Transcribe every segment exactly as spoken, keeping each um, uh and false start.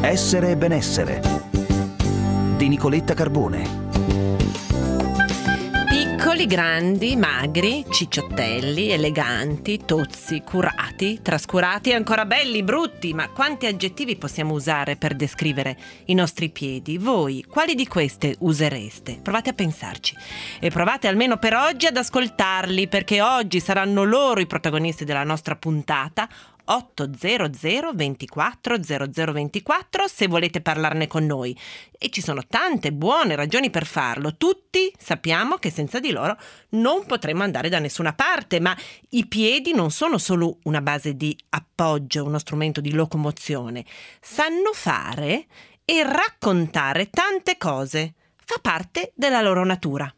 Essere e benessere di Nicoletta Carbone. Piccoli, grandi, magri, cicciottelli, eleganti, tozzi, curati, trascurati e ancora belli, brutti. Ma quanti aggettivi possiamo usare per descrivere i nostri piedi? Voi, quali di queste usereste? Provate a pensarci e provate almeno per oggi ad ascoltarli, perché oggi saranno loro i protagonisti della nostra puntata. otto zero zero ventiquattro zero zero ventiquattro se volete parlarne con noi, e ci sono tante buone ragioni per farlo. Tutti sappiamo che senza di loro non potremmo andare da nessuna parte, ma i piedi non sono solo una base di appoggio, uno strumento di locomozione, sanno fare e raccontare tante cose, fa parte della loro natura.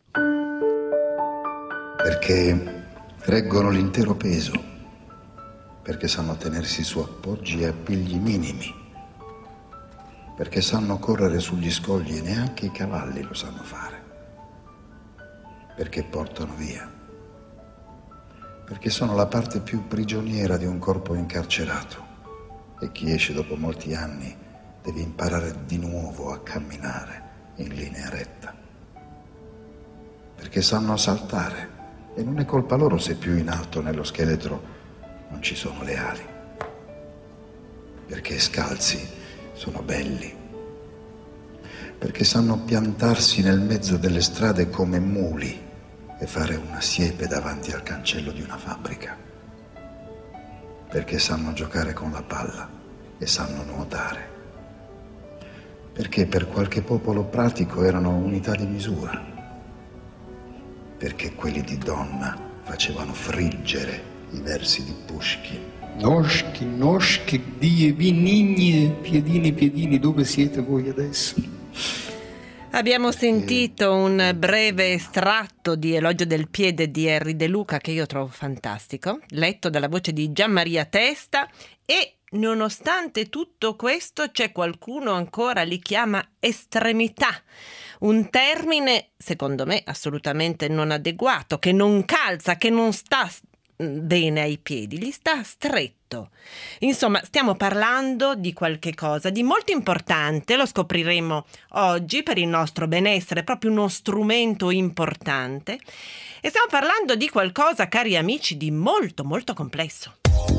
Perché reggono l'intero peso, perché sanno tenersi su appoggi e appigli minimi, perché sanno correre sugli scogli e neanche i cavalli lo sanno fare, perché portano via, perché sono la parte più prigioniera di un corpo incarcerato, e chi esce dopo molti anni deve imparare di nuovo a camminare in linea retta, perché sanno saltare, e non è colpa loro se più in alto nello scheletro non ci sono le ali, perché scalzi sono belli, perché sanno piantarsi nel mezzo delle strade come muli e fare una siepe davanti al cancello di una fabbrica, perché sanno giocare con la palla e sanno nuotare, perché per qualche popolo pratico erano unità di misura, perché quelli di donna facevano friggere i versi di Pushkin. Noschi, noschi, die, benigni, piedini, piedini, dove siete voi adesso? Abbiamo sentito un breve estratto di Elogio del piede di Henry De Luca, che io trovo fantastico, letto dalla voce di Gianmaria Testa, e nonostante tutto questo c'è qualcuno ancora li chiama estremità, un termine secondo me assolutamente non adeguato, che non calza, che non sta bene ai piedi, gli sta stretto. Insomma, stiamo parlando di qualche cosa di molto importante, lo scopriremo oggi per il nostro benessere, proprio uno strumento importante, e stiamo parlando di qualcosa, cari amici, di molto molto complesso.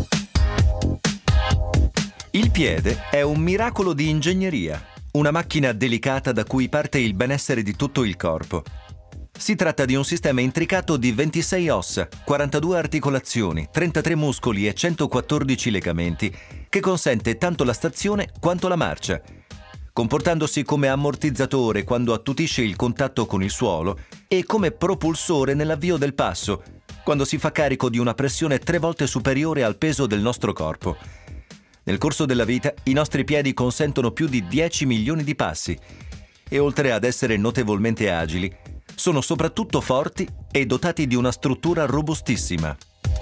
Il piede è un miracolo di ingegneria, una macchina delicata da cui parte il benessere di tutto il corpo. Si tratta di un sistema intricato di ventisei ossa, quarantadue articolazioni, trentatré muscoli e centoquattordici legamenti, che consente tanto la stazione quanto la marcia, comportandosi come ammortizzatore quando attutisce il contatto con il suolo e come propulsore nell'avvio del passo, quando si fa carico di una pressione tre volte superiore al peso del nostro corpo. Nel corso della vita i nostri piedi consentono più di dieci milioni di passi e, oltre ad essere notevolmente agili, sono soprattutto forti e dotati di una struttura robustissima.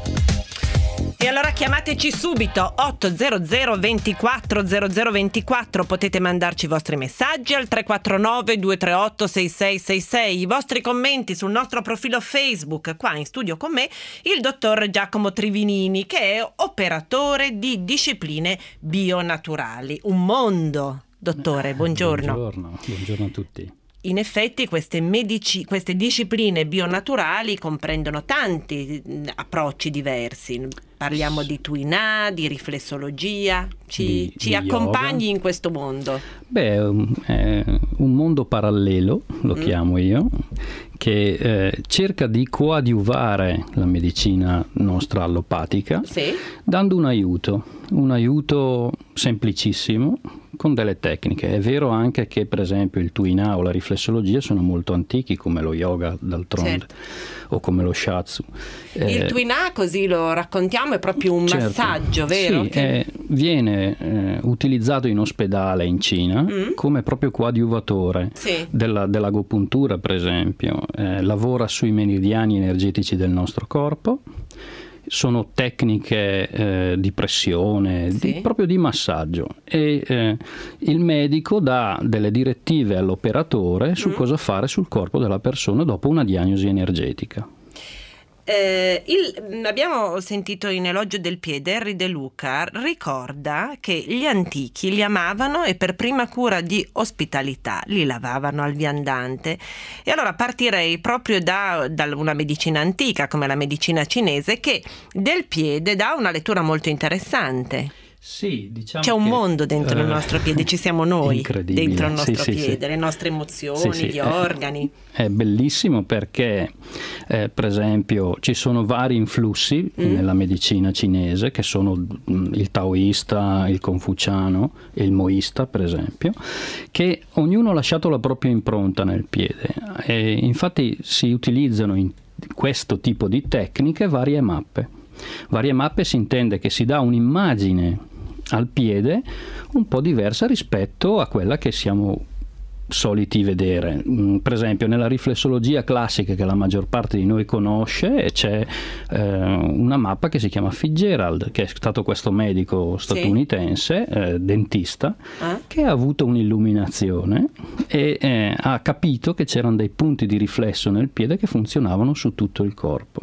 E allora chiamateci subito otto zero zero ventiquattro zero zero ventiquattro, potete mandarci i vostri messaggi al tre quattro nove due tre otto sei sei sei sei, i vostri commenti sul nostro profilo Facebook. Qua in studio con me il dottor Giacomo Trivinini, che è operatore di discipline bionaturali. Un mondo, dottore, buongiorno. Buongiorno, buongiorno a tutti. In effetti queste, medici, queste discipline bionaturali comprendono tanti approcci diversi. Parliamo di Tuinà, di riflessologia. Ci, di, ci di accompagni yoga. In questo mondo? Beh, è un mondo parallelo, lo mm. chiamo io, che eh, cerca di coadiuvare la medicina nostra allopatica, sì. dando un aiuto, un aiuto semplicissimo, con delle tecniche. È vero anche che, per esempio, il Tuinà o la riflessologia sono molto antichi, come lo yoga d'altronde, certo. o come lo shiatsu. Il eh, Tuinà, così lo raccontiamo, è proprio un certo. massaggio, vero? Sì, che... eh, viene eh, utilizzato in ospedale in Cina mm. come proprio coadiuvatore sì. della, dell'agopuntura, per esempio. Eh, lavora sui meridiani energetici del nostro corpo. Sono tecniche eh, di pressione, sì. di, proprio di massaggio, e eh, il medico dà delle direttive all'operatore su mm. cosa fare sul corpo della persona dopo una diagnosi energetica. Eh, il, abbiamo sentito in Elogio del piede, Henry De Luca ricorda che gli antichi li amavano e per prima cura di ospitalità li lavavano al viandante. E allora partirei proprio da, da una medicina antica come la medicina cinese, che del piede dà una lettura molto interessante. Sì, diciamo c'è un che, mondo dentro uh, il nostro piede, ci siamo noi dentro il nostro sì, piede, sì, le nostre emozioni, sì, sì, gli è, organi. È bellissimo perché, eh, per esempio, ci sono vari influssi mm. nella medicina cinese, che sono mh, il taoista, il confuciano e il moista, per esempio, che ognuno ha lasciato la propria impronta nel piede. E infatti si utilizzano in questo tipo di tecniche varie mappe. Varie mappe si intende che si dà un'immagine al piede un po' diversa rispetto a quella che siamo soliti vedere. Per esempio nella riflessologia classica, che la maggior parte di noi conosce, c'è eh, una mappa che si chiama Fitzgerald, che è stato questo medico statunitense, sì. eh, dentista, eh? che ha avuto un'illuminazione e eh, ha capito che c'erano dei punti di riflesso nel piede che funzionavano su tutto il corpo.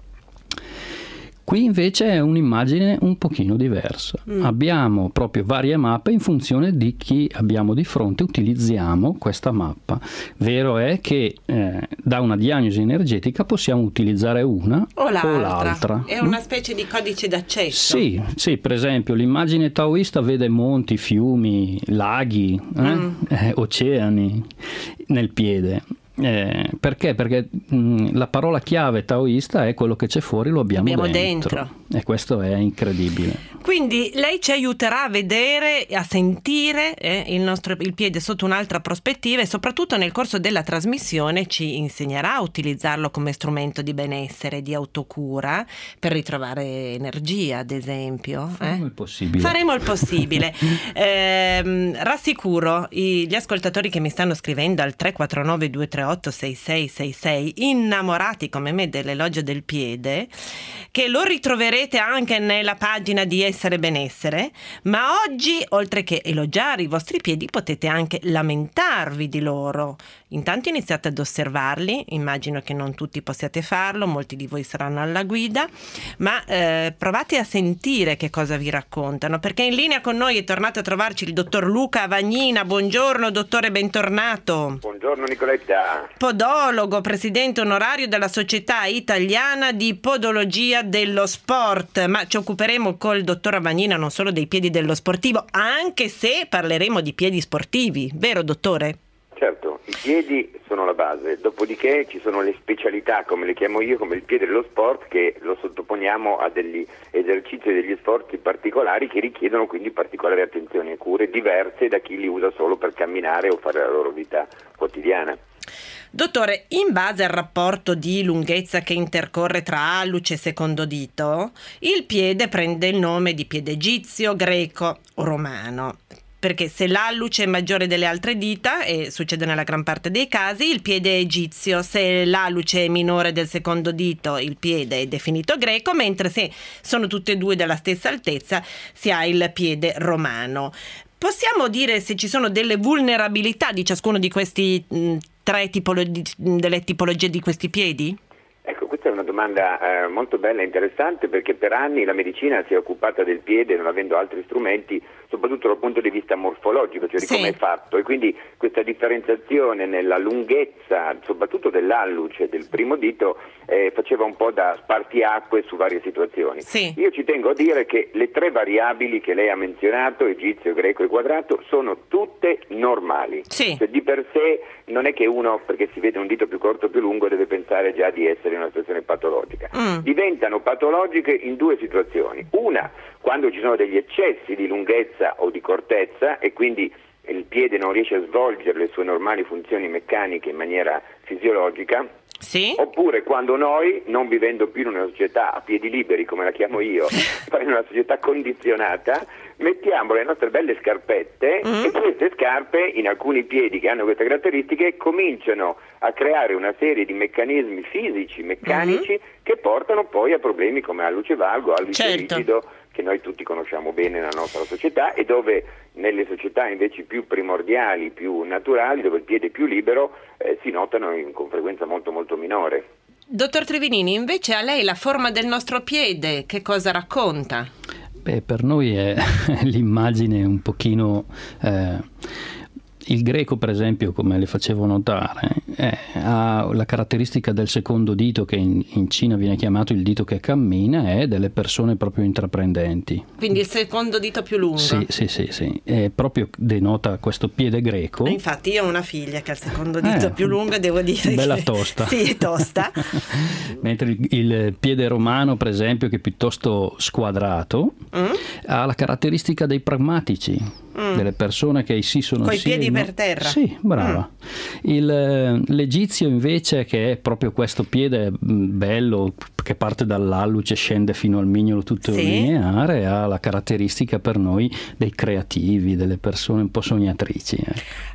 Qui invece è un'immagine un pochino diversa. Mm. Abbiamo proprio varie mappe in funzione di chi abbiamo di fronte, utilizziamo questa mappa. Vero è che eh, da una diagnosi energetica possiamo utilizzare una o l'altra. O l'altra. È una specie di codice d'accesso. Sì, sì, per esempio l'immagine taoista vede monti, fiumi, laghi, eh? Mm. Eh, oceani nel piede. Eh, perché? Perché mh, la parola chiave taoista è quello che c'è fuori lo abbiamo, abbiamo dentro. dentro E questo è incredibile. Quindi lei ci aiuterà a vedere, a sentire eh, il nostro il piede sotto un'altra prospettiva e soprattutto nel corso della trasmissione ci insegnerà a utilizzarlo come strumento di benessere, di autocura, per ritrovare energia, ad esempio. Faremo eh? il possibile. Faremo il possibile. eh, rassicuro i, gli ascoltatori che mi stanno scrivendo al tre quattro nove due tre otto sei sei sei sei, innamorati come me dell'elogio del piede, che lo ritroverete anche nella pagina di Essere Benessere, ma oggi oltre che elogiare i vostri piedi potete anche lamentarvi di loro. Intanto iniziate ad osservarli, immagino che non tutti possiate farlo, molti di voi saranno alla guida, ma eh, provate a sentire che cosa vi raccontano, perché in linea con noi è tornato a trovarci il dottor Luca Avagnina. Buongiorno dottore, bentornato. Buongiorno Nicoletta. Podologo, presidente onorario della Società Italiana di Podologia dello Sport, ma ci occuperemo col dottor Avagnina non solo dei piedi dello sportivo, anche se parleremo di piedi sportivi, vero dottore? Certo, i piedi sono la base, dopodiché ci sono le specialità, come le chiamo io, come il piede dello sport, che lo sottoponiamo a degli esercizi e degli sforzi particolari che richiedono quindi particolari attenzioni e cure diverse da chi li usa solo per camminare o fare la loro vita quotidiana. Dottore, in base al rapporto di lunghezza che intercorre tra alluce e secondo dito, il piede prende il nome di piede egizio, greco o romano. Perché se l'alluce è maggiore delle altre dita, e succede nella gran parte dei casi, il piede è egizio. Se l'alluce è minore del secondo dito, il piede è definito greco, mentre se sono tutte e due della stessa altezza si ha il piede romano. Possiamo dire se ci sono delle vulnerabilità di ciascuno di questi mh, tre tipologie, delle tipologie di questi piedi? Ecco, questa è una domanda eh, molto bella e interessante, perché per anni la medicina si è occupata del piede non avendo altri strumenti, soprattutto dal punto di vista morfologico, cioè di sì. come è fatto, e quindi questa differenziazione nella lunghezza, soprattutto dell'alluce del primo dito, eh, faceva un po' da spartiacque su varie situazioni. Sì. Io ci tengo a dire che le tre variabili che lei ha menzionato, egizio, greco e quadrato, sono tutte normali. Sì. Cioè, di per sé non è che uno, perché si vede un dito più corto o più lungo, deve pensare già di essere in una situazione patologica. Mm. Diventano patologiche in due situazioni. Una, quando ci sono degli eccessi di lunghezza o di cortezza e quindi il piede non riesce a svolgere le sue normali funzioni meccaniche in maniera fisiologica. Sì. Oppure quando noi, non vivendo più in una società a piedi liberi come la chiamo io, ma in una società condizionata, mettiamo le nostre belle scarpette mm. e queste scarpe in alcuni piedi che hanno queste caratteristiche cominciano a creare una serie di meccanismi fisici, meccanici mm. che portano poi a problemi come alluce valgo, alluce certo. rigido, che noi tutti conosciamo bene nella nostra società, e dove nelle società invece più primordiali, più naturali, dove il piede è più libero, eh, si notano in, con frequenza molto molto minore. Dottor Trevinini, invece a lei la forma del nostro piede che cosa racconta? Beh, per noi è l'immagine un pochino... Eh, il greco, per esempio, come le facevo notare, eh, ha la caratteristica del secondo dito, che in, in Cina viene chiamato il dito che cammina, e delle persone proprio intraprendenti. Quindi il secondo dito più lungo. Sì, sì, sì, sì. E proprio denota questo piede greco. Infatti io ho una figlia che ha il secondo dito eh, più lungo e devo dire bella che... tosta. Sì, è tosta. Mentre il, il piede romano, per esempio, che è piuttosto squadrato, mm? ha la caratteristica dei pragmatici, mm. delle persone che sì sono coi sì piedi no. per terra. Sì, brava. Mm. Il, l'egizio invece, che è proprio questo piede bello che parte dall'alluce, scende fino al mignolo tutto sì. lineare, ha la caratteristica per noi dei creativi, delle persone un po' sognatrici. Eh.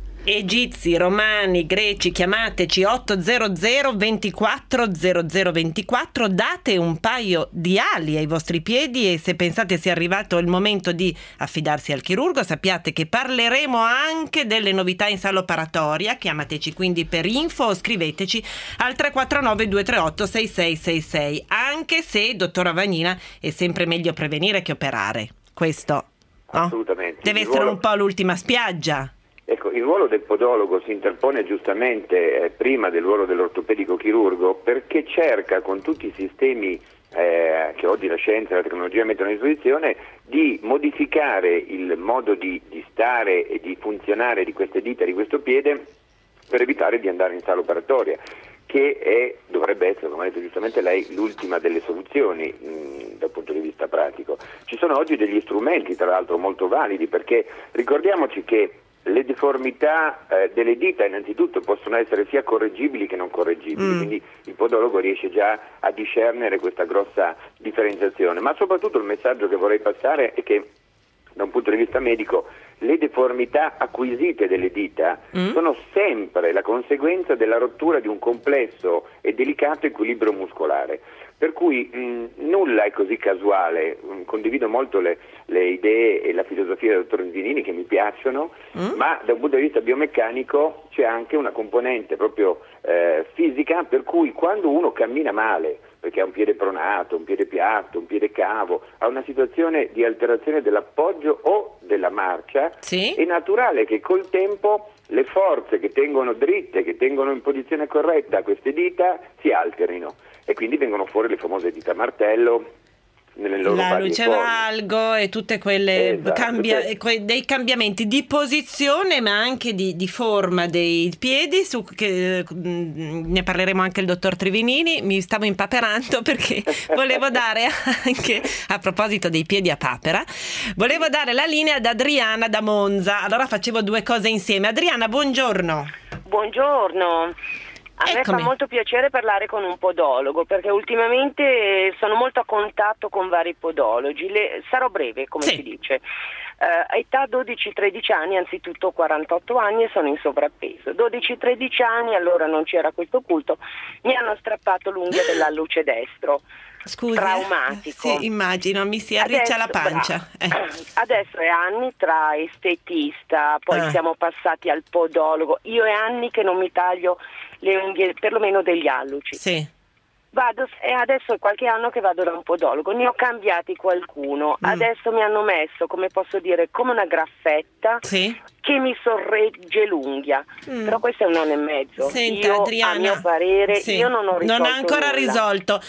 Egizi, romani, greci, chiamateci otto zero zero ventiquattro zero zero ventiquattro, date un paio di ali ai vostri piedi e se pensate sia arrivato il momento di affidarsi al chirurgo, sappiate che parleremo anche delle novità in sala operatoria. Chiamateci quindi per info o scriveteci al tre quattro nove due tre otto sei sei sei sei, anche se, dottora Vagnina, è sempre meglio prevenire che operare. Questo no? Assolutamente. Deve Il essere ruolo... un po' l'ultima spiaggia. Ecco, il ruolo del podologo si interpone giustamente eh, prima del ruolo dell'ortopedico chirurgo, perché cerca con tutti i sistemi eh, che oggi la scienza e la tecnologia mettono a disposizione di modificare il modo di, di stare e di funzionare di queste dita, di questo piede, per evitare di andare in sala operatoria, che è, dovrebbe essere, come ha detto giustamente lei, l'ultima delle soluzioni mh, dal punto di vista pratico. Ci sono oggi degli strumenti, tra l'altro, molto validi, perché ricordiamoci che le deformità eh, delle dita innanzitutto possono essere sia correggibili che non correggibili, mm. quindi il podologo riesce già a discernere questa grossa differenziazione, ma soprattutto il messaggio che vorrei passare è che da un punto di vista medico le deformità acquisite delle dita mm. sono sempre la conseguenza della rottura di un complesso e delicato equilibrio muscolare. Per cui mh, nulla è così casuale. Mh, condivido molto le, le idee e la filosofia del dottor Vinini, che mi piacciono, mm. ma da un punto di vista biomeccanico c'è anche una componente proprio eh, fisica, per cui quando uno cammina male, perché ha un piede pronato, un piede piatto, un piede cavo, ha una situazione di alterazione dell'appoggio o della marcia, sì. è naturale che col tempo le forze che tengono dritte, che tengono in posizione corretta queste dita, si alterino. E quindi vengono fuori le famose dita martello nelle loro la varie luce forme. valgo e tutte quelle esatto, cambia, cioè, que, dei cambiamenti di posizione ma anche di, di forma dei piedi, su che mh, ne parleremo anche il dottor Trevinini. Mi stavo impaperando perché volevo dare anche, a proposito dei piedi a papera, volevo dare la linea ad Adriana da Monza. Allora facevo due cose insieme. Adriana, buongiorno. Buongiorno. A Eccomi. me fa molto piacere parlare con un podologo, perché ultimamente sono molto a contatto con vari podologi. Le, sarò breve, come sì. si dice. Uh, età dodici tredici anni, anzitutto quarantotto anni e sono in sovrappeso. dodici tredici anni, allora non c'era questo culto, mi hanno strappato l'unghia dell'alluce destro. Scusi, traumatico. Sì, immagino, mi si arriccia Adesso, la pancia. Eh. Adesso è anni tra estetista, poi ah. siamo passati al podologo. Io è anni che non mi taglio le unghie, perlomeno degli alluci. Sì. Vado, e adesso è qualche anno che vado da un podologo, ne ho cambiati qualcuno, mm. adesso mi hanno messo, come posso dire, come una graffetta sì. che mi sorregge l'unghia, mm. però questo è un anno e mezzo. Senta, io, Adriana, a mio parere, sì. io non ho risolto Non ha ancora nulla. risolto.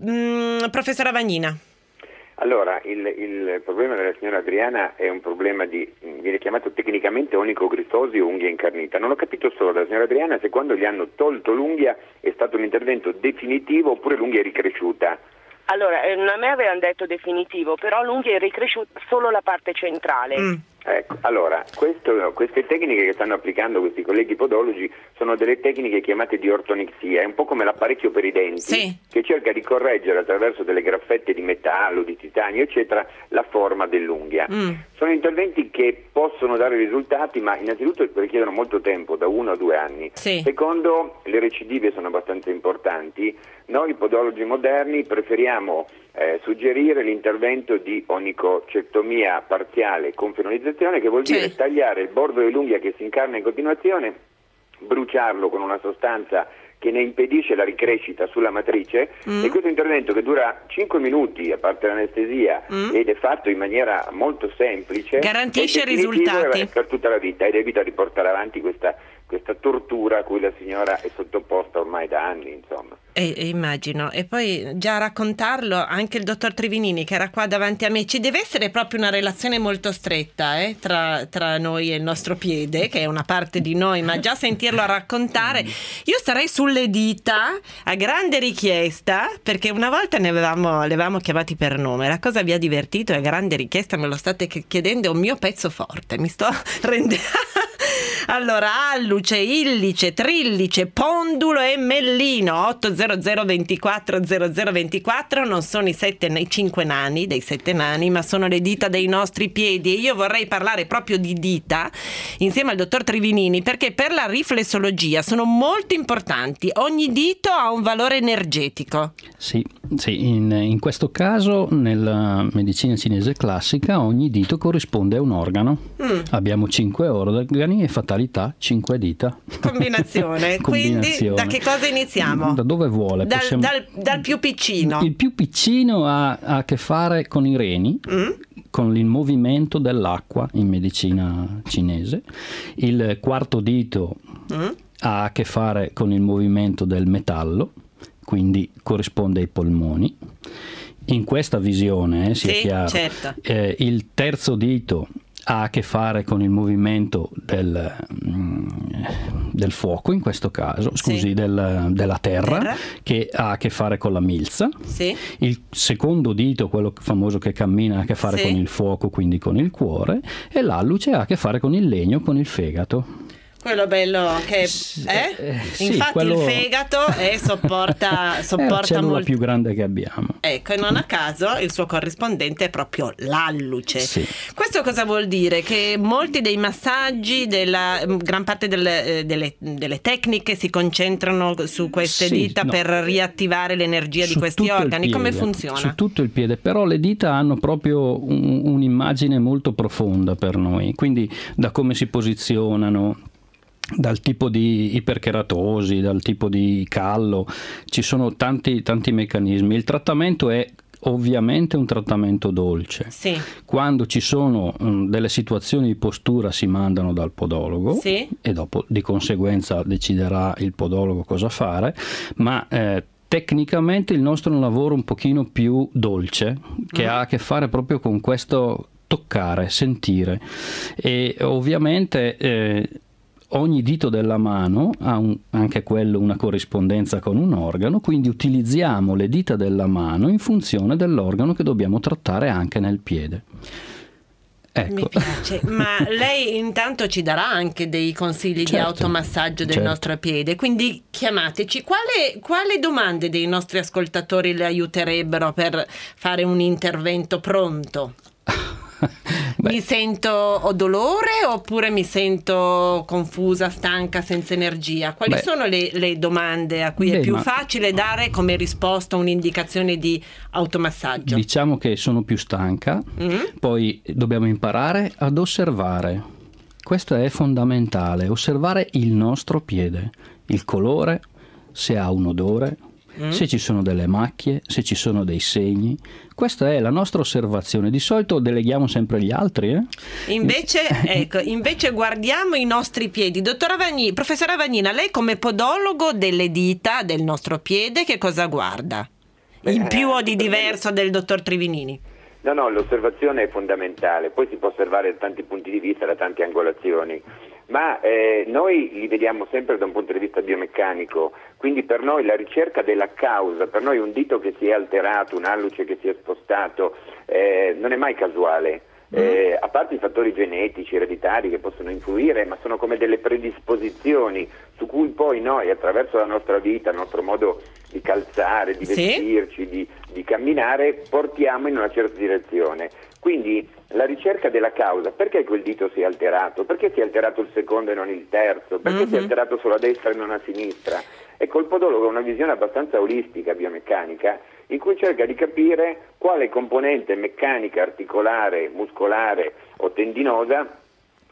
Mm, professora Vagnina. Allora, il, il problema della signora Adriana è un problema di, viene chiamato tecnicamente onicocristosi o unghia incarnita. Non ho capito solo dalla signora Adriana se quando gli hanno tolto l'unghia è stato un intervento definitivo oppure l'unghia è ricresciuta. Allora, eh, a me avevano detto definitivo, però l'unghia è ricresciuta solo la parte centrale. Mm. Ecco, allora, questo, queste tecniche che stanno applicando questi colleghi podologi sono delle tecniche chiamate di ortonixia, è un po' come l'apparecchio per i denti, sì. che cerca di correggere attraverso delle graffette di metallo, di titanio, eccetera, la forma dell'unghia. Mm. Sono interventi che possono dare risultati, ma innanzitutto richiedono molto tempo, da uno a due anni. Sì. Secondo, le recidive sono abbastanza importanti. Noi podologi moderni preferiamo eh, suggerire l'intervento di onicocectomia parziale con fenolizzazione, che vuol dire sì. tagliare il bordo dell'unghia che si incarna in continuazione, bruciarlo con una sostanza che ne impedisce la ricrescita sulla matrice, mm. e questo intervento che dura cinque minuti a parte l'anestesia mm. ed è fatto in maniera molto semplice, garantisce risultati per tutta la vita ed evita di portare avanti questa questa tortura a cui la signora è sottoposta ormai da anni, insomma. E, e immagino, e poi già a raccontarlo anche il dottor Trivinini che era qua davanti a me, ci deve essere proprio una relazione molto stretta eh, tra, tra noi e il nostro piede, che è una parte di noi, ma già sentirlo a raccontare, io starei sulle dita a grande richiesta, perché una volta ne avevamo, le avevamo chiamati per nome, la cosa vi ha divertito e a grande richiesta me lo state chiedendo, è un mio pezzo forte, mi sto rendendo... Allora, alluce, illice, trillice, pondulo e mellino. Otto zero zero ventiquattro zero zero ventiquattro non sono i sette, i cinque nani dei sette nani, ma sono le dita dei nostri piedi. E io vorrei parlare proprio di dita insieme al dottor Trivinini, perché per la riflessologia sono molto importanti. Ogni dito ha un valore energetico. Sì, sì in, in questo caso nella medicina cinese classica ogni dito corrisponde a un organo. Mm. Abbiamo cinque organi e fatalità cinque dita. Combinazione. Combinazione. Quindi da che cosa iniziamo? Da dove vuole? Dal, Possiamo... dal, dal più piccino. Il più piccino ha, ha a che fare con i reni, mm. con il movimento dell'acqua in medicina cinese. Il quarto dito mm. ha a che fare con il movimento del metallo, quindi corrisponde ai polmoni. In questa visione, eh, sia sì, chiaro, certo. eh, il terzo dito ha a che fare con il movimento del, del fuoco, in questo caso, scusi, sì. del, della terra, terra, che ha a che fare con la milza. Sì. Il secondo dito, quello famoso che cammina, ha a che fare sì. con il fuoco, quindi con il cuore, e l'alluce ha a che fare con il legno, con il fegato. Quello bello che eh? Eh, sì, infatti quello... il fegato eh, sopporta, sopporta è la cellula molto... più grande che abbiamo. Ecco, e non a caso il suo corrispondente è proprio l'alluce. Sì. Questo cosa vuol dire? Che molti dei massaggi, della gran parte delle, delle, delle tecniche si concentrano su queste sì, dita no. per riattivare l'energia su di questi organi. Piede, come funziona? Su tutto il piede, però le dita hanno proprio un, un'immagine molto profonda per noi, quindi da come si posizionano, dal tipo di ipercheratosi, dal tipo di callo, ci sono tanti tanti meccanismi. Il trattamento è ovviamente un trattamento dolce. Sì. Quando ci sono um, delle situazioni di postura si mandano dal podologo sì. e dopo di conseguenza deciderà il podologo cosa fare, ma eh, tecnicamente il nostro è un lavoro un pochino più dolce, che mm. ha a che fare proprio con questo toccare, sentire, e ovviamente eh, ogni dito della mano ha un, anche quello una corrispondenza con un organo, quindi utilizziamo le dita della mano in funzione dell'organo che dobbiamo trattare anche nel piede. Ecco. Mi piace, ma lei intanto ci darà anche dei consigli certo, di automassaggio del certo. nostro piede, quindi chiamateci. Quale, quale domande dei nostri ascoltatori le aiuterebbero per fare un intervento pronto? Beh. Mi sento, ho dolore oppure mi sento confusa, stanca, senza energia? Quali Beh. sono le, le domande a cui Beh, è più ma... facile dare come risposta un'indicazione di automassaggio? Diciamo che sono più stanca, mm-hmm. poi dobbiamo imparare ad osservare. Questo è fondamentale, osservare il nostro piede, il colore, se ha un odore, Mm. se ci sono delle macchie, se ci sono dei segni. Questa è la nostra osservazione. Di solito deleghiamo sempre gli altri. Eh? Invece, ecco, invece guardiamo i nostri piedi. Dottora Vagnina, professora Vagnina, lei come podologo delle dita del nostro piede che cosa guarda? In più o di diverso del dottor Trivinini? No, no, l'osservazione è fondamentale. Poi si può osservare da tanti punti di vista, da tante angolazioni. Ma eh, noi li vediamo sempre da un punto di vista biomeccanico, quindi per noi la ricerca della causa, per noi un dito che si è alterato, un alluce che si è spostato, eh, non è mai casuale. Eh, a parte i fattori genetici, ereditari che possono influire, ma sono come delle predisposizioni su cui poi noi attraverso la nostra vita, il nostro modo di calzare, di vestirci, sì. di, di camminare, portiamo in una certa direzione. Quindi la ricerca della causa, perché quel dito si è alterato? Perché si è alterato il secondo e non il terzo? Perché mm-hmm. si è alterato solo a destra e non a sinistra? Ecco, il podologo ha una visione abbastanza olistica, biomeccanica, in cui cerca di capire quale componente meccanica, articolare, muscolare o tendinosa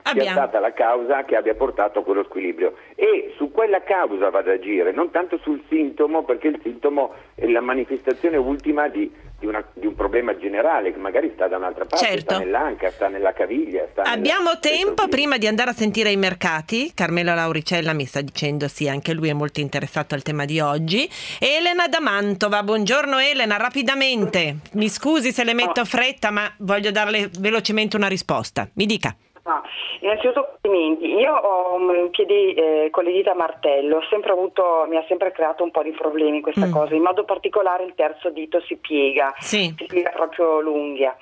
Abbiamo. sia stata la causa che abbia portato a quello squilibrio, e su quella causa vado ad agire, non tanto sul sintomo, perché il sintomo è la manifestazione ultima di, di, una, di un problema generale che magari sta da un'altra parte, certo. sta nell'anca, sta nella caviglia. Sta Abbiamo nella... tempo prima di andare a sentire i mercati. Carmelo Lauricella mi sta dicendo sì, anche lui è molto interessato al tema di oggi. Elena da Mantova, buongiorno Elena, rapidamente, mi scusi se le metto fretta, ma voglio darle velocemente una risposta, mi dica. Ah, innanzitutto complimenti. Io ho un piede eh, con le dita a martello, ho sempre avuto, mi ha sempre creato un po' di problemi questa mm. cosa, in modo particolare il terzo dito si piega, sì. si piega proprio l'unghia.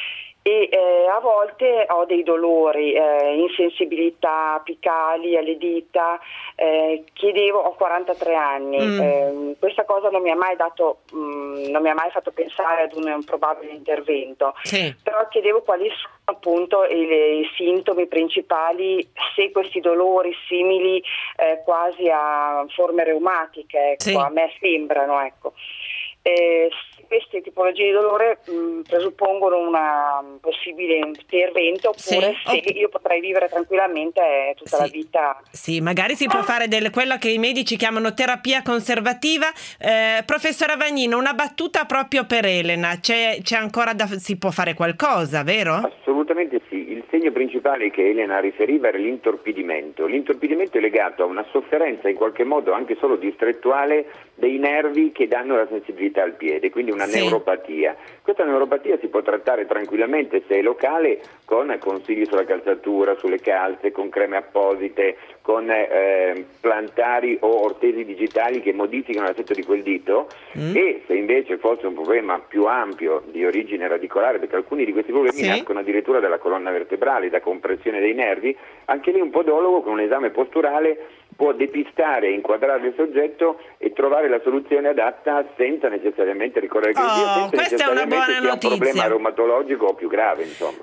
E eh, a volte ho dei dolori, eh, insensibilità apicali alle dita, eh, chiedevo, ho quarantatré anni, mm. eh, questa cosa non mi ha mai dato, mh, non mi ha mai fatto pensare ad un, un probabile intervento, sì. però chiedevo quali sono appunto i, i sintomi principali, se questi dolori simili eh, quasi a forme reumatiche, ecco, sì. a me sembrano, ecco. Eh, queste tipologie di dolore mh, presuppongono un possibile intervento, oppure sì. se io potrei vivere tranquillamente tutta sì. la vita. Sì, magari si può fare del, quella che i medici chiamano terapia conservativa. Eh, professor Avagnino, una battuta proprio per Elena, c'è, c'è ancora da, si può fare qualcosa, vero? Assolutamente sì, il segno principale che Elena riferiva era l'intorpidimento. L'intorpidimento è legato a una sofferenza in qualche modo anche solo distrettuale dei nervi che danno la sensibilità al piede, quindi una sì. neuropatia. Questa neuropatia si può trattare tranquillamente, se è locale, con consigli sulla calzatura, sulle calze, con creme apposite, con eh, plantari o ortesi digitali che modificano l'effetto di quel dito, mm. e se invece fosse un problema più ampio di origine radicolare, perché alcuni di questi problemi sì. nascono addirittura dalla colonna vertebrale, da compressione dei nervi, anche lì un podologo con un esame posturale può depistare e inquadrare il soggetto e trovare la soluzione adatta senza necessariamente ricorrere a chirurgia, oh, senza questa è una buona sia notizia. un problema reumatologico o più grave, insomma.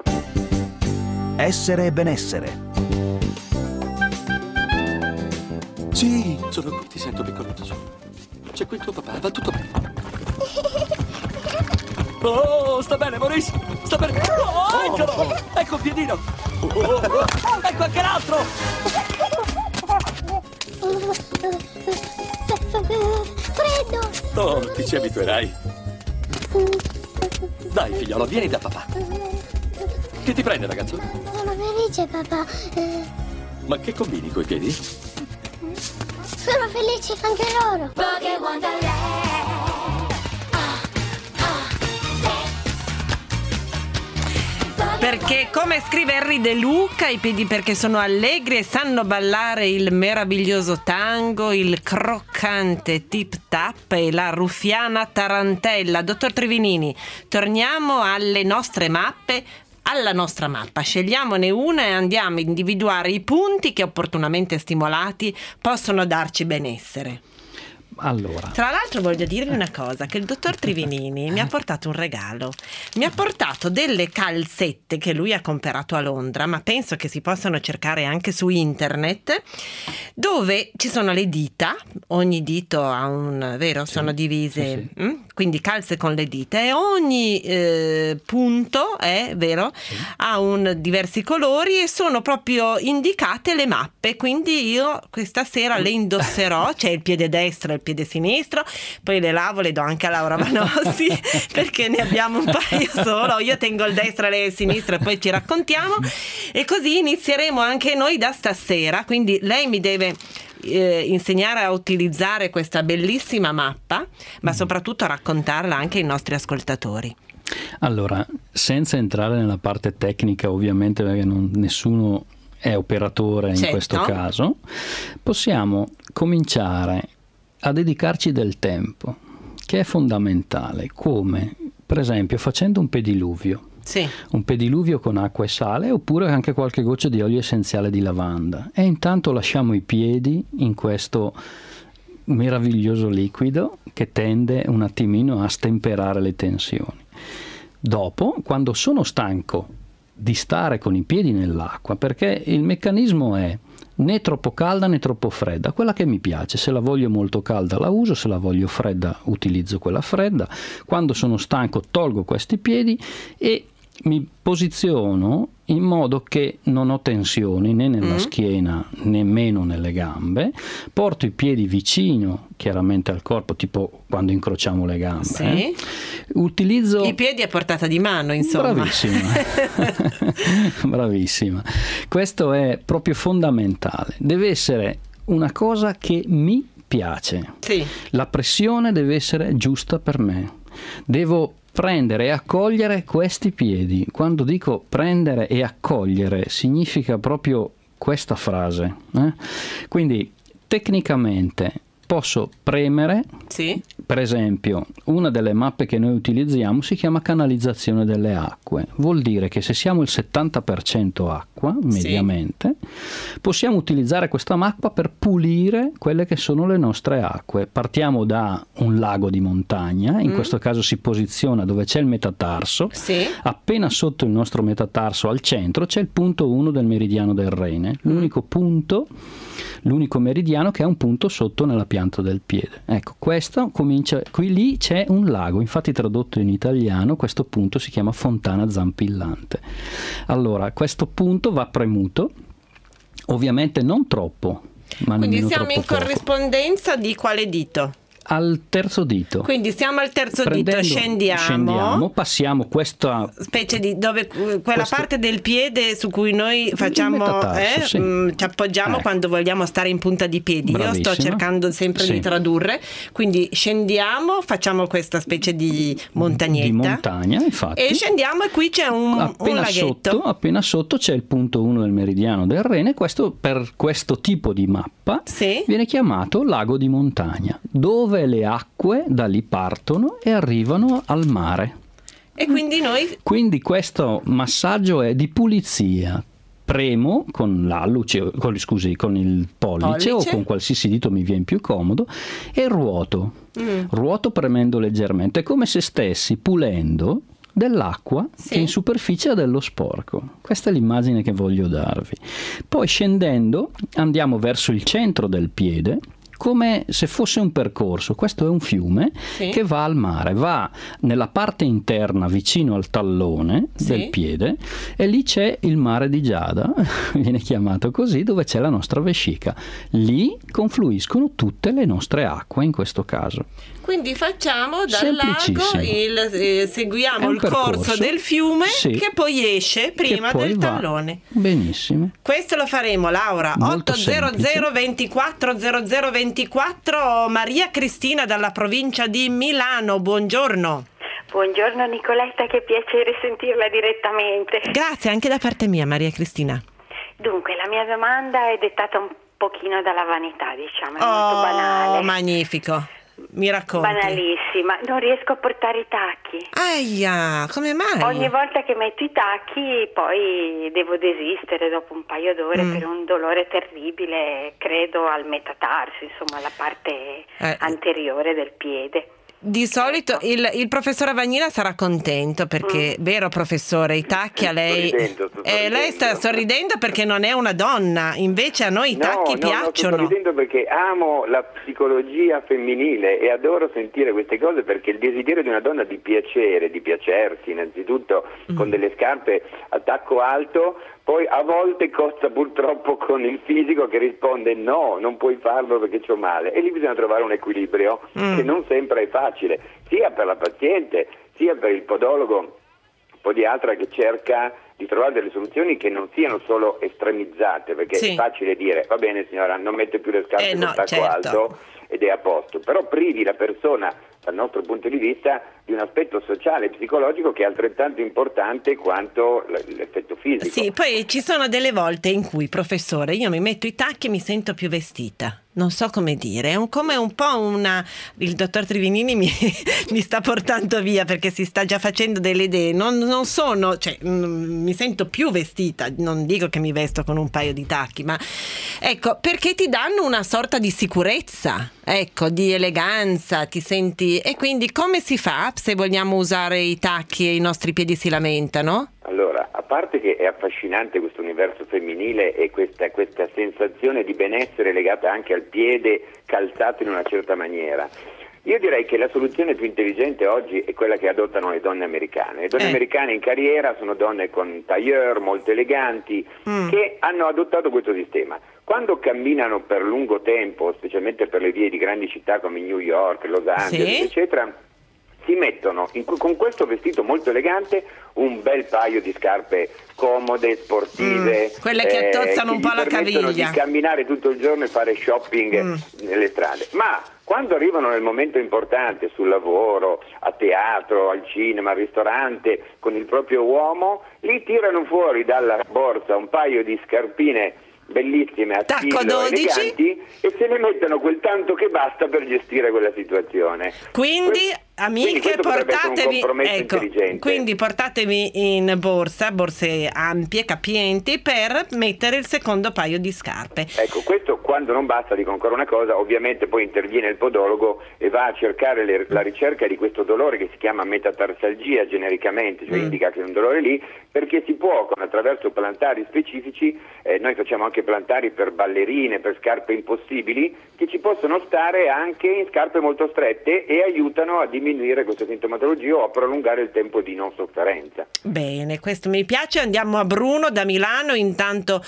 Essere e benessere. Sì, sono qui, ti sento piccoletto. C'è qui tuo papà, va tutto bene. Oh, sta bene, Maurice, sta bene. Oh, eccolo, ecco il piedino. Oh, oh, oh. Ecco anche l'altro. Freddo. Oh, ti ci abituerai. Dai, figliolo, vieni da papà. Che ti prende, ragazzo? Sono felice, papà. Ma che combini coi piedi? Sono felici anche loro. Perché, come scrive Henry De Luca, i piedi perché sono allegri e sanno ballare il meraviglioso tango, il croccante tip tap e la ruffiana tarantella. Dottor Trivinini, torniamo alle nostre mappe. Alla nostra mappa, scegliamone una e andiamo a individuare i punti che, opportunamente stimolati, possono darci benessere. Allora. Tra l'altro voglio dirvi una cosa, che il dottor Trivinini mi ha portato un regalo, mi ha portato delle calzette che lui ha comprato a Londra, ma penso che si possano cercare anche su internet, dove ci sono le dita, ogni dito ha un, vero? Sì, sono divise, sì, sì. Mh? Quindi calze con le dita, e ogni eh, punto è, vero? Sì. Ha un, diversi colori e sono proprio indicate le mappe, quindi io questa sera le indosserò, c'è il piede destro e il piede sinistro, poi le lavo, le do anche a Laura Vanossi perché ne abbiamo un paio solo, io tengo il destro e lei il sinistro e poi ci raccontiamo, e così inizieremo anche noi da stasera, quindi lei mi deve eh, insegnare a utilizzare questa bellissima mappa, ma soprattutto a raccontarla anche ai nostri ascoltatori. Allora, senza entrare nella parte tecnica, ovviamente, perché non, nessuno è operatore in certo. questo caso, possiamo cominciare a dedicarci del tempo, che è fondamentale, come per esempio facendo un pediluvio, sì. un pediluvio con acqua e sale, oppure anche qualche goccia di olio essenziale di lavanda, e intanto lasciamo i piedi in questo meraviglioso liquido che tende un attimino a stemperare le tensioni. Dopo, quando sono stanco di stare con i piedi nell'acqua, perché il meccanismo è né troppo calda né troppo fredda, quella che mi piace, se la voglio molto calda la uso, se la voglio fredda utilizzo quella fredda. Quando sono stanco tolgo questi piedi e mi posiziono in modo che non ho tensioni né nella mm. schiena nemmeno nelle gambe, porto i piedi vicino chiaramente al corpo, tipo quando incrociamo le gambe. Sì. Eh. Utilizzo i piedi a portata di mano, insomma. Bravissima. Bravissima. Questo è proprio fondamentale. Deve essere una cosa che mi piace. Sì. La pressione deve essere giusta per me. Devo prendere e accogliere questi piedi. Quando dico prendere e accogliere significa proprio questa frase. Eh? Quindi tecnicamente posso premere, sì. Per esempio, una delle mappe che noi utilizziamo si chiama canalizzazione delle acque. Vuol dire che se siamo il settanta per cento acqua, mediamente, sì. possiamo utilizzare questa mappa per pulire quelle che sono le nostre acque. Partiamo da un lago di montagna, in mm. questo caso si posiziona dove c'è il metatarso. Sì. Appena sotto il nostro metatarso, al centro, c'è il punto uno del meridiano del rene. L'unico punto, l'unico meridiano che ha un punto sotto nella pianta del piede. Ecco, questo comincia, qui lì c'è un lago, infatti tradotto in italiano questo punto si chiama Fontana Zampillante. Allora, questo punto va premuto, ovviamente non troppo, ma quindi nemmeno siamo troppo in poco. Corrispondenza di quale dito? Al terzo dito. Quindi siamo al terzo Prendendo, dito, scendiamo, scendiamo, passiamo questa specie di dove quella questo, parte del piede su cui noi facciamo metatarso, eh, sì. mh, ci appoggiamo eh. quando vogliamo stare in punta di piedi. Bravissima. Io sto cercando sempre sì. di tradurre, quindi scendiamo, facciamo questa specie di montagnetta di montagna, infatti, e scendiamo e qui c'è un, appena un laghetto sotto, appena sotto c'è il punto uno del meridiano del rene. Questo, per questo tipo di mappa, sì. viene chiamato lago di montagna, dove le acque da lì partono e arrivano al mare. E quindi noi Quindi questo massaggio è di pulizia. Premo con l'alluce, con, scusi, con il pollice, pollice o con qualsiasi dito mi viene più comodo e ruoto. Mm. Ruoto premendo leggermente, è come se stessi pulendo dell'acqua sì. che in superficie ha dello sporco. Questa è l'immagine che voglio darvi. Poi scendendo andiamo verso il centro del piede, come se fosse un percorso. Questo è un fiume sì. che va al mare, va nella parte interna vicino al tallone sì. del piede e lì c'è il mare di Giada, viene chiamato così, dove c'è la nostra vescica. Lì confluiscono tutte le nostre acque in questo caso. Quindi facciamo dal lago il, eh, seguiamo il corso del fiume sì, che poi esce prima poi del tallone. Benissimo. Questo lo faremo, Laura. Molto otto zero zero ventiquattro zero zero ventiquattro. Maria Cristina dalla provincia di Milano. Buongiorno. Buongiorno Nicoletta, che piacere sentirla direttamente. Grazie anche da parte mia, Maria Cristina. Dunque, la mia domanda è dettata un pochino dalla vanità, diciamo, è oh, molto banale. Magnifico. Mi racconti? Banalissima, non riesco a portare i tacchi. Aia, come mai? Ogni volta che metto i tacchi poi devo desistere dopo un paio d'ore mm. per un dolore terribile, credo al metatarso, insomma la parte eh. anteriore del piede. Di solito il, il professor Avagnina sarà contento perché, mm. vero professore, i tacchi a lei sto sto eh, lei sta sorridendo perché non è una donna, invece a noi i no, tacchi no, piacciono. No, sto sorridendo perché amo la psicologia femminile e adoro sentire queste cose, perché il desiderio di una donna di piacere, di piacersi innanzitutto mm. con delle scarpe a tacco alto, poi a volte costa purtroppo con il fisico che risponde no, non puoi farlo perché c'ho male, e lì bisogna trovare un equilibrio mm. che non sempre è facile, sia per la paziente sia per il podologo podiatra che cerca di trovare delle soluzioni che non siano solo estremizzate, perché sì. è facile dire va bene signora, non mette più le scarpe eh con no, tacco certo. alto ed è a posto, però privi la persona dal nostro punto di vista di un aspetto sociale e psicologico che è altrettanto importante quanto l'effetto fisico. Sì, poi ci sono delle volte in cui, professore, io mi metto i tacchi e mi sento più vestita. Non so come dire, è un, come un po' una... Il dottor Trivinini mi, mi sta portando via perché si sta già facendo delle idee. Non, non sono, cioè, mh, mi sento più vestita, non dico che mi vesto con un paio di tacchi, ma ecco, perché ti danno una sorta di sicurezza, ecco, di eleganza, ti senti... E quindi come si fa se vogliamo usare i tacchi e i nostri piedi si lamentano? Allora, a parte che è affascinante questo universo femminile e questa, questa sensazione di benessere legata anche al piede calzato in una certa maniera, Io direi che la soluzione più intelligente oggi è quella che adottano le donne americane. Le donne eh. americane in carriera sono donne con tailleur molto eleganti mm. che hanno adottato questo sistema. Quando camminano per lungo tempo, specialmente per le vie di grandi città come New York, Los Angeles, sì. eccetera, si mettono in, con questo vestito molto elegante un bel paio di scarpe comode, sportive, mm, quelle che attozzano eh, un po' la caviglia, di camminare tutto il giorno e fare shopping mm. nelle strade. Ma quando arrivano nel momento importante sul lavoro, a teatro, al cinema, al ristorante, con il proprio uomo, lì tirano fuori dalla borsa un paio di scarpine bellissime, a tacco dodici, eleganti, e se ne mettono quel tanto che basta per gestire quella situazione. Quindi que- amiche, quindi portatevi, ecco, intelligente. quindi portatevi in borsa, borse ampie, capienti, per mettere il secondo paio di scarpe. Ecco, questo quando non basta, dico ancora una cosa, ovviamente poi interviene il podologo e va a cercare le, la ricerca di questo dolore che si chiama metatarsalgia genericamente, cioè mm. indica che è un dolore lì, perché si può, con attraverso plantari specifici, eh, noi facciamo anche plantari per ballerine, per scarpe impossibili, che ci possono stare anche in scarpe molto strette e aiutano a diminuire questa sintomatologia o a prolungare il tempo di non sofferenza. Bene, questo mi piace. Andiamo a Bruno da Milano. Intanto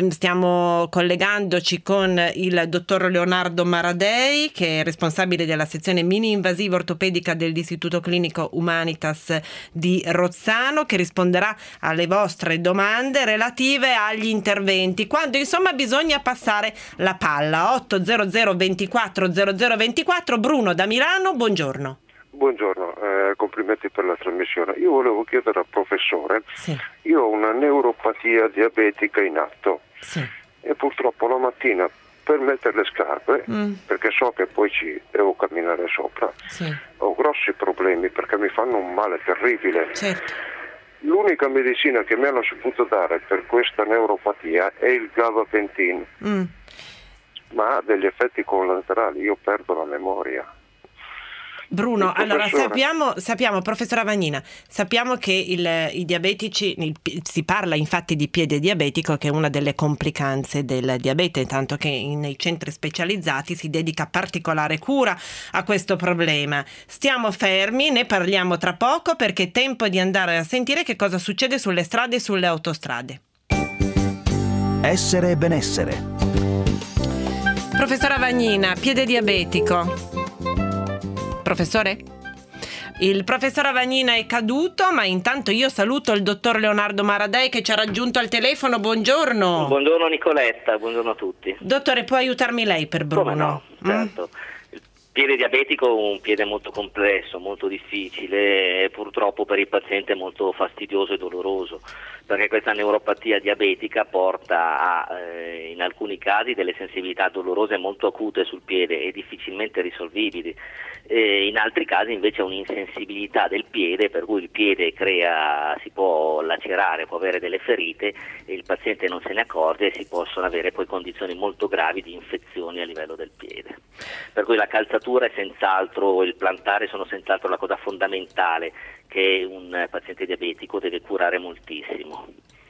stiamo collegandoci con il dottor Leonardo Maradei, che è responsabile della sezione mini invasiva ortopedica dell'Istituto Clinico Humanitas di Rozzano, che risponderà alle vostre domande relative agli interventi, quando insomma bisogna passare la palla. Otto zero zero ventiquattro zero zero ventiquattro. Bruno da Milano, buongiorno. Buongiorno, eh, complimenti per la trasmissione. Io volevo chiedere al professore, sì. io ho una neuropatia diabetica in atto sì. e purtroppo la mattina per mettere le scarpe, mm. perché so che poi ci devo camminare sopra, sì. ho grossi problemi perché mi fanno un male terribile. Certo. L'unica medicina che mi hanno saputo dare per questa neuropatia è il gabapentin, mm. ma ha degli effetti collaterali, io perdo la memoria. Bruno, allora sappiamo, sappiamo, professora Vagnina, sappiamo che il, i diabetici, il, si parla infatti di piede diabetico, che è una delle complicanze del diabete, tanto che in, nei centri specializzati si dedica particolare cura a questo problema. Stiamo fermi, ne parliamo tra poco, perché è tempo di andare a sentire che cosa succede sulle strade e sulle autostrade. Essere e benessere. Professora Vagnina, piede diabetico. Professore? Il professor Avagnina è caduto, ma intanto io saluto il dottor Leonardo Maradei che ci ha raggiunto al telefono. Buongiorno. Buongiorno Nicoletta, buongiorno a tutti. Dottore, può aiutarmi lei per Bruno? Come no, certo. Mm? Il piede diabetico è un piede molto complesso, molto difficile e purtroppo per il paziente molto fastidioso e doloroso, perché questa neuropatia diabetica porta a, eh, in alcuni casi, delle sensibilità dolorose molto acute sul piede e difficilmente risolvibili. E in altri casi invece un'insensibilità del piede, per cui il piede crea, si può lacerare, può avere delle ferite e il paziente non se ne accorge e si possono avere poi condizioni molto gravi di infezioni a livello del piede. Per cui la calzatura è senz'altro, il plantare sono senz'altro la cosa fondamentale che un paziente diabetico deve curare moltissimo.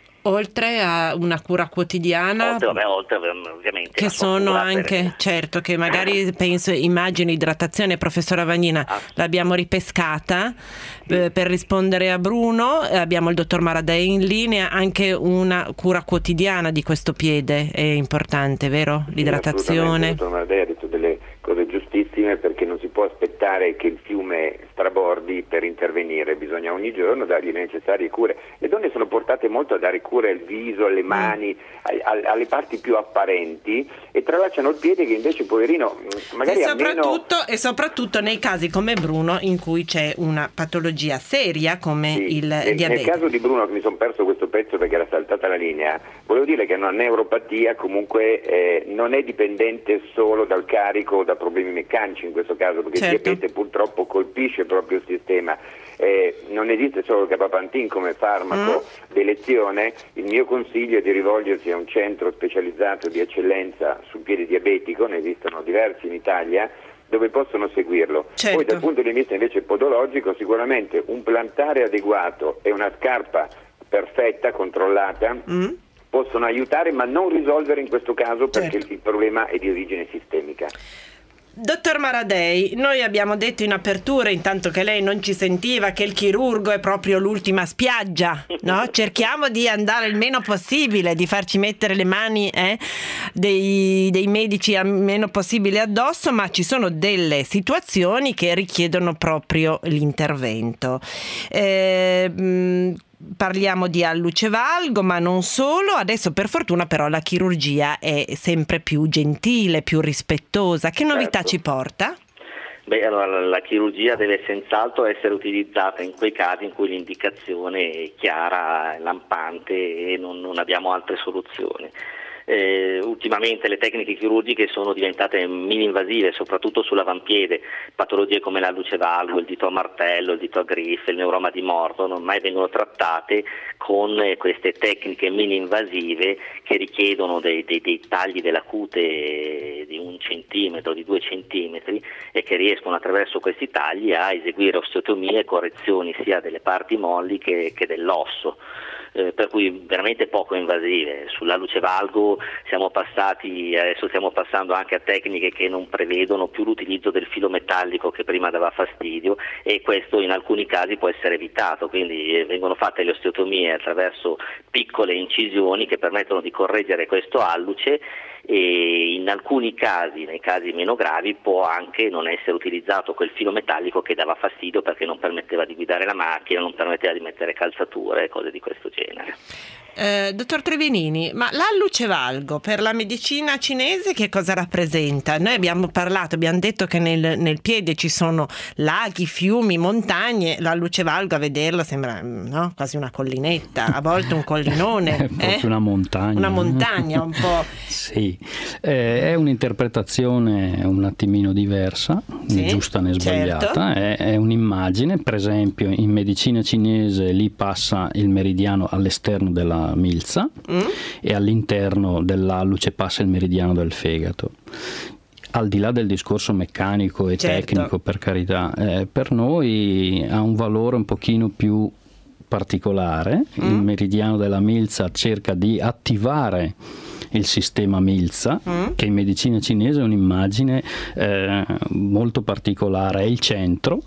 Oltre a una cura quotidiana, oltre, vabbè, oltre ovviamente che sono anche, per... certo, che magari penso, immagino idratazione, professora Vagnina, ah. l'abbiamo ripescata sì. eh, per rispondere a Bruno, abbiamo il dottor Maradei in linea, anche una cura quotidiana di questo piede è importante, vero? L'idratazione. Sì, il dottor Maradei ha detto delle cose giustissime, perché non si può aspettare che il fiume strabordi per intervenire, bisogna ogni giorno dargli le necessarie cure. Le donne sono portate molto a dare cure al viso, alle mani, mm. alle parti più apparenti, e tralasciano il piede che invece poverino magari e soprattutto, almeno... e soprattutto nei casi come Bruno in cui c'è una patologia seria come sì, il nel, diabete. Nel caso di Bruno, che mi sono perso questo pezzo perché era saltata la linea, volevo dire che una neuropatia comunque eh, non è dipendente solo dal carico o da problemi meccanici in questo caso, perché certo. il diabete purtroppo colpisce proprio il sistema. Eh, non esiste solo il gabapentin come farmaco mm. d'elezione. Il mio consiglio è di rivolgersi a un centro specializzato di eccellenza sul piede diabetico, ne esistono diversi in Italia, dove possono seguirlo. Certo. Poi dal punto di vista invece podologico, sicuramente un plantare adeguato e una scarpa perfetta, controllata, mm. possono aiutare, ma non risolvere in questo caso, perché certo. il problema è di origine sistemica. Dottor Maradei, noi abbiamo detto in apertura, intanto che lei non ci sentiva, che il chirurgo è proprio l'ultima spiaggia, no? Cerchiamo di andare il meno possibile, di farci mettere le mani eh, dei, dei medici il meno possibile addosso, ma ci sono delle situazioni che richiedono proprio l'intervento. Eh, mh, Parliamo di alluce valgo, ma non solo. Adesso per fortuna però la chirurgia è sempre più gentile, più rispettosa. Che novità certo. ci porta? Beh, allora, la chirurgia deve senz'altro essere utilizzata in quei casi in cui l'indicazione è chiara, lampante e non, non abbiamo altre soluzioni. Eh, ultimamente le tecniche chirurgiche sono diventate mini-invasive, soprattutto sull'avampiede. Patologie come l'alluce valgo, il dito a martello, il dito a griffe, il neuroma di Morton ormai vengono trattate con eh, queste tecniche mini-invasive che richiedono dei, dei, dei tagli della cute di un centimetro, di due centimetri, e che riescono attraverso questi tagli a eseguire osteotomie e correzioni sia delle parti molli che, che dell'osso. Eh, per cui veramente poco invasive. Sull'alluce valgo siamo passati, adesso stiamo passando anche a tecniche che non prevedono più l'utilizzo del filo metallico che prima dava fastidio, e questo in alcuni casi può essere evitato, quindi eh, vengono fatte le osteotomie attraverso piccole incisioni che permettono di correggere questo alluce, e in alcuni casi, nei casi meno gravi, può anche non essere utilizzato quel filo metallico che dava fastidio perché non permetteva di guidare la macchina, non permetteva di mettere calzature e cose di questo genere. Eh, dottor Trevenini, ma l'alluce valgo per la medicina cinese che cosa rappresenta? Noi abbiamo parlato, abbiamo detto che nel, nel piede ci sono laghi, fiumi, montagne. L'alluce valgo, a vederlo sembra no? quasi una collinetta, a volte un collinone. È proprio eh? una montagna. Una montagna un po'. Sì, eh, è un'interpretazione un attimino diversa, sì, né giusta né sbagliata, certo. è, è un'immagine. Per esempio in medicina cinese lì passa il meridiano all'esterno della milza mm. e all'interno dell'alluce passa il meridiano del fegato. Al di là del discorso meccanico e certo. tecnico, per carità, eh, per noi ha un valore un pochino più particolare. Mm. Il meridiano della milza cerca di attivare il sistema milza, mm. che in medicina cinese è un'immagine eh, molto particolare. È il centro,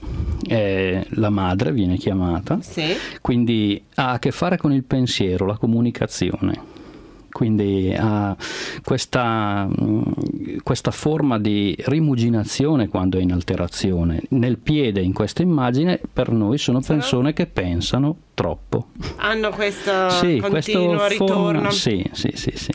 è la madre viene chiamata, sì. quindi ha a che fare con il pensiero, la comunicazione. Quindi ha questa, questa forma di rimuginazione quando è in alterazione. Nel piede, in questa immagine, per noi sono persone che pensano troppo. Hanno questo sì, continuo questo ritorno. Forma, sì, sì, sì, sì.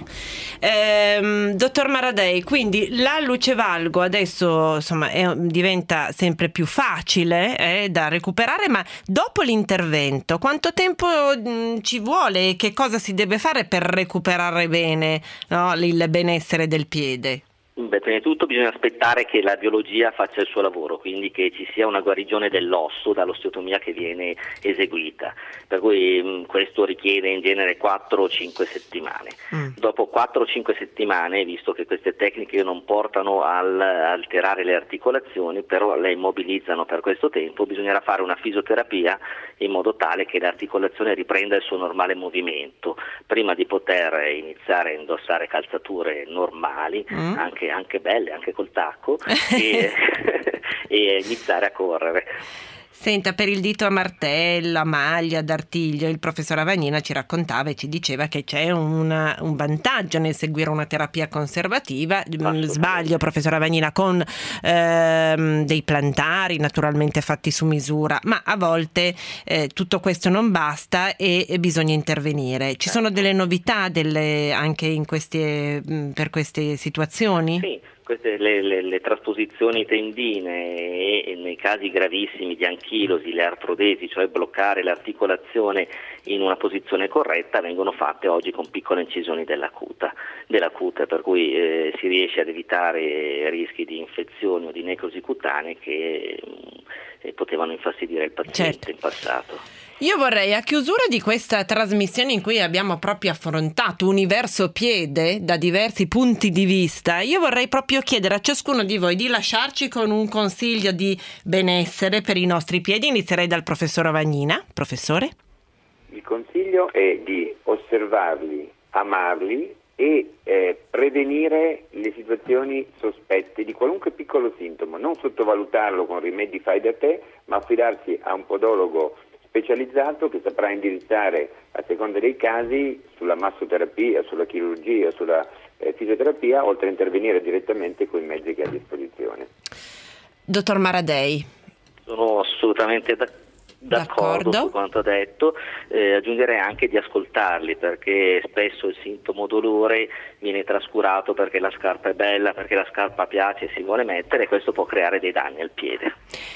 Eh, dottor Maradei, quindi l'alluce valgo adesso insomma è, diventa sempre più facile eh, da recuperare, ma dopo l'intervento quanto tempo mh, ci vuole e che cosa si deve fare per recuperare bene no, il benessere del piede? Beh, prima di tutto bisogna aspettare che la biologia faccia il suo lavoro, quindi che ci sia una guarigione dell'osso dall'osteotomia che viene eseguita, per cui mh, questo richiede in genere quattro o cinque settimane. Mm. Dopo quattro o cinque settimane, visto che queste tecniche non portano al alterare le articolazioni, però le immobilizzano per questo tempo, bisognerà fare una fisioterapia in modo tale che l'articolazione riprenda il suo normale movimento, prima di poter iniziare a indossare calzature normali, mm. anche anche belle, anche col tacco e, e iniziare a correre. Senta, per il dito a martello, a maglia, ad artiglio, il professor Avagnina ci raccontava e ci diceva che c'è una, un vantaggio nel seguire una terapia conservativa. Sbaglio, professor Avagnina, con ehm, dei plantari naturalmente fatti su misura, ma a volte eh, tutto questo non basta e, e bisogna intervenire. Ci sono delle novità delle, anche in queste, per queste situazioni? Sì. Queste le, le, le trasposizioni tendine e, e nei casi gravissimi di anchilosi, le artrodesi, cioè bloccare l'articolazione in una posizione corretta, vengono fatte oggi con piccole incisioni della cuta, della cute, per cui eh, si riesce ad evitare rischi di infezioni o di necrosi cutanee che eh, potevano infastidire il paziente certo. in passato. Io vorrei, a chiusura di questa trasmissione in cui abbiamo proprio affrontato universo piede da diversi punti di vista, io vorrei proprio chiedere a ciascuno di voi di lasciarci con un consiglio di benessere per i nostri piedi. Inizierei dal professor Avagnina. Professore? Il consiglio è di osservarli, amarli e eh, prevenire le situazioni sospette di qualunque piccolo sintomo, non sottovalutarlo con rimedi fai da te, ma affidarsi a un podologo specializzato che saprà indirizzare a seconda dei casi sulla massoterapia, sulla chirurgia, sulla eh, fisioterapia, oltre a intervenire direttamente con i mezzi che ha a disposizione. Dottor Maradei. Sono assolutamente d'accordo. D'accordo su quanto ha detto, eh, aggiungerei anche di ascoltarli, perché spesso il sintomo dolore viene trascurato perché la scarpa è bella, perché la scarpa piace e si vuole mettere, e questo può creare dei danni al piede.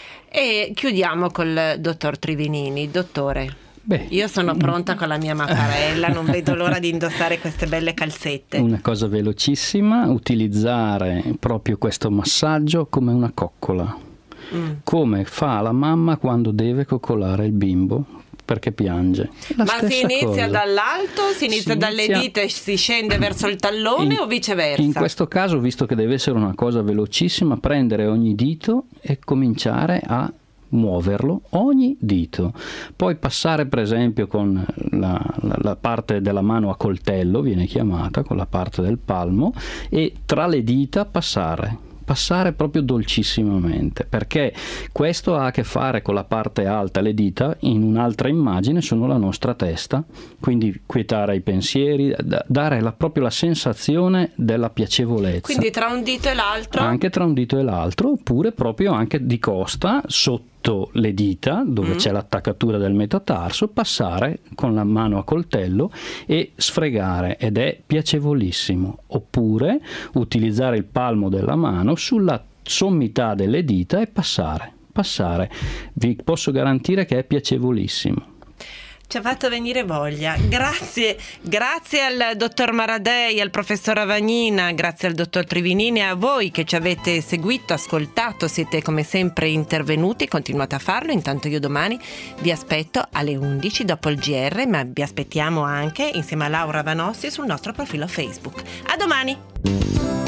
E chiudiamo col dottor Trivinini. Dottore, Beh, io sono pronta con la mia Mattarella, non vedo l'ora di indossare queste belle calzette. Una cosa velocissima, utilizzare proprio questo massaggio come una coccola. Mm. Come fa la mamma quando deve coccolare il bimbo perché piange. La Ma si inizia cosa. dall'alto, si inizia si dalle inizia... dita e si scende verso il tallone, in, o viceversa? In questo caso, visto che deve essere una cosa velocissima, prendere ogni dito e cominciare a muoverlo, ogni dito, poi passare per esempio con la, la, la parte della mano a coltello, viene chiamata, con la parte del palmo, e tra le dita passare passare proprio dolcissimamente, perché questo ha a che fare con la parte alta. Le dita in un'altra immagine sono la nostra testa, quindi quietare i pensieri, dare la, proprio la sensazione della piacevolezza. Quindi tra un dito e l'altro? Anche tra un dito e l'altro, oppure proprio anche di costa, sotto le dita dove mm. c'è l'attaccatura del metatarso, passare con la mano a coltello e sfregare, ed è piacevolissimo. Oppure utilizzare il palmo della mano sulla sommità delle dita e passare, passare. Vi posso garantire che è piacevolissimo. Ci ha fatto venire voglia. Grazie, grazie al dottor Maradei, al professor Avagnina, grazie al dottor Trivinini e a voi che ci avete seguito, ascoltato, siete come sempre intervenuti, continuate a farlo. Intanto io domani vi aspetto alle undici dopo il G R, ma vi aspettiamo anche insieme a Laura Vanossi sul nostro profilo Facebook. A domani!